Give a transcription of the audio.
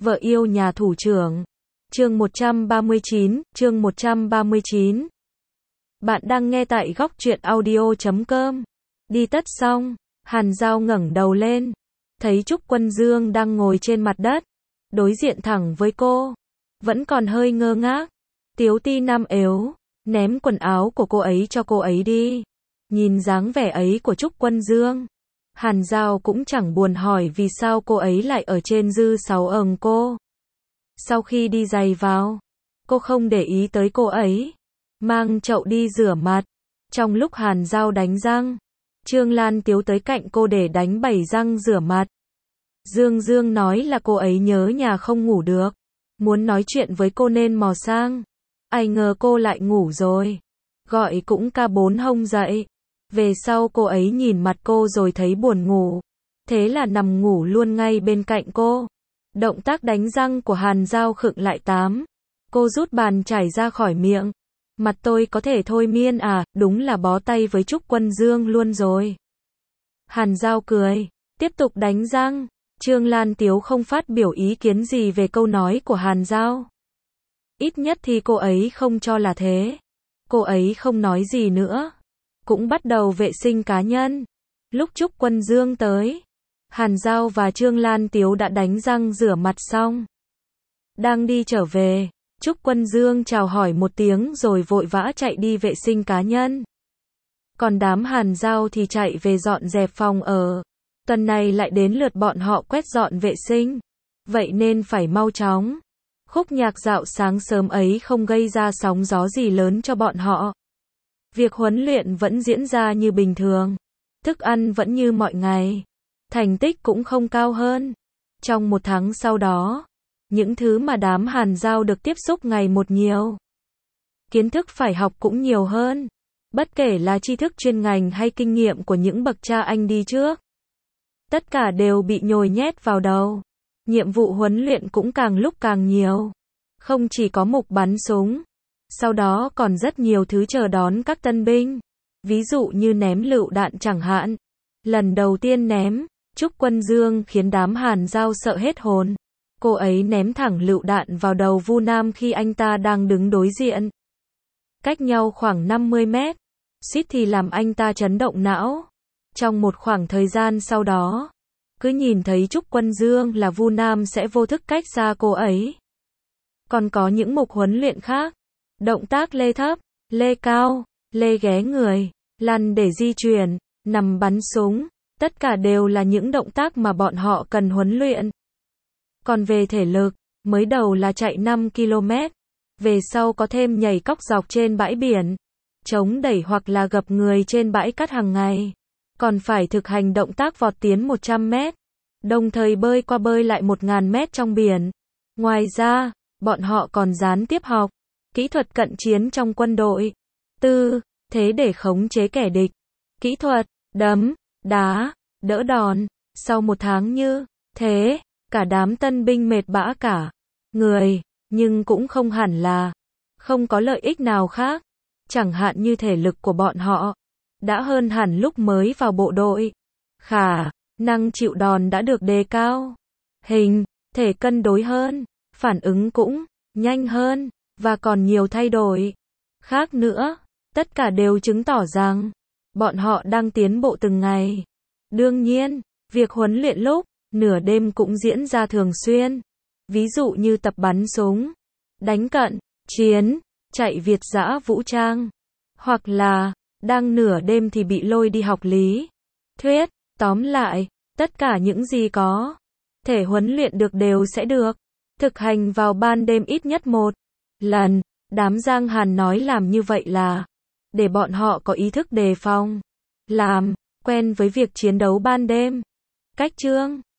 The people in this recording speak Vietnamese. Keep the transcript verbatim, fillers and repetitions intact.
Vợ yêu nhà thủ trưởng. Chương một trăm ba mươi chín, chương một trăm ba mươi chín. Bạn đang nghe tại góc truyện audio chấm com. Đi tất xong, Hàn Giao ngẩng đầu lên, thấy Trúc Quân Dương đang ngồi trên mặt đất, đối diện thẳng với cô, vẫn còn hơi ngơ ngác. Tiếu ti nam ếu, ném quần áo của cô ấy cho cô ấy đi. Nhìn dáng vẻ ấy của Trúc Quân Dương, Hàn Giao cũng chẳng buồn hỏi vì sao cô ấy lại ở trên dư sáu ầng cô. Sau khi đi giày vào, cô không để ý tới cô ấy, mang chậu đi rửa mặt. Trong lúc Hàn Giao đánh răng, Trương Lan Tiếu tới cạnh cô để đánh bảy răng rửa mặt. Dương Dương nói là cô ấy nhớ nhà không ngủ được, muốn nói chuyện với cô nên mò sang. Ai ngờ cô lại ngủ rồi, gọi cũng ca bốn hông dậy. Về sau cô ấy nhìn mặt cô rồi thấy buồn ngủ, thế là nằm ngủ luôn ngay bên cạnh cô. Động tác đánh răng của Hàn Giao khựng lại tám. Cô rút bàn chải ra khỏi miệng. Mặt tôi có thể thôi miên à, đúng là bó tay với Trúc Quân Dương luôn rồi. Hàn Giao cười, tiếp tục đánh răng. Trương Lan Tiếu không phát biểu ý kiến gì về câu nói của Hàn Giao. Ít nhất thì cô ấy không cho là thế. Cô ấy không nói gì nữa, cũng bắt đầu vệ sinh cá nhân. Lúc Trúc Quân Dương tới, Hàn Giao và Trương Lan Tiếu đã đánh răng rửa mặt xong. Đang đi trở về, Trúc Quân Dương chào hỏi một tiếng rồi vội vã chạy đi vệ sinh cá nhân. Còn đám Hàn Giao thì chạy về dọn dẹp phòng ở. Tuần này lại đến lượt bọn họ quét dọn vệ sinh, vậy nên phải mau chóng. Khúc nhạc dạo sáng sớm ấy không gây ra sóng gió gì lớn cho bọn họ. Việc huấn luyện vẫn diễn ra như bình thường, thức ăn vẫn như mọi ngày, thành tích cũng không cao hơn. Trong một tháng sau đó, những thứ mà đám Hàn Giao được tiếp xúc ngày một nhiều. Kiến thức phải học cũng nhiều hơn, bất kể là tri thức chuyên ngành hay kinh nghiệm của những bậc cha anh đi trước. Tất cả đều bị nhồi nhét vào đầu. Nhiệm vụ huấn luyện cũng càng lúc càng nhiều. Không chỉ có mục bắn súng, sau đó còn rất nhiều thứ chờ đón các tân binh. Ví dụ như ném lựu đạn chẳng hạn. Lần đầu tiên ném, Trúc Quân Dương khiến đám Hàn Giao sợ hết hồn. Cô ấy ném thẳng lựu đạn vào đầu Vu Nam khi anh ta đang đứng đối diện. Cách nhau khoảng năm mươi mét, suýt thì làm anh ta chấn động não. Trong một khoảng thời gian sau đó, cứ nhìn thấy Trúc Quân Dương là Vu Nam sẽ vô thức cách xa cô ấy. Còn có những mục huấn luyện khác, động tác lê thấp, lê cao, lê ghé người, lăn để di chuyển, nằm bắn súng, tất cả đều là những động tác mà bọn họ cần huấn luyện. Còn về thể lực, mới đầu là chạy năm ki lô mét, về sau có thêm nhảy cóc dọc trên bãi biển, chống đẩy hoặc là gập người trên bãi cát hàng ngày. Còn phải thực hành động tác vọt tiến một trăm mét, đồng thời bơi qua bơi lại một nghìn mét trong biển. Ngoài ra, bọn họ còn gián tiếp học kỹ thuật cận chiến trong quân đội. Tư thế để khống chế kẻ địch, kỹ thuật đấm, đá, đỡ đòn. Sau một tháng như thế, cả đám tân binh mệt bã cả người, nhưng cũng không hẳn là không có lợi ích nào khác. Chẳng hạn như thể lực của bọn họ đã hơn hẳn lúc mới vào bộ đội. Khả năng chịu đòn đã được đề cao. Hình thể cân đối hơn, phản ứng cũng nhanh hơn, và còn nhiều thay đổi khác nữa. Tất cả đều chứng tỏ rằng bọn họ đang tiến bộ từng ngày. Đương nhiên, việc huấn luyện lúc nửa đêm cũng diễn ra thường xuyên. Ví dụ như tập bắn súng, đánh cận chiến, chạy việt dã vũ trang, hoặc là đang nửa đêm thì bị lôi đi học lý thuyết. Tóm lại, tất cả những gì có thể huấn luyện được đều sẽ được thực hành vào ban đêm ít nhất một lần. Đám Giang Hàn nói làm như vậy là để bọn họ có ý thức đề phòng, làm quen với việc chiến đấu ban đêm. Cách chương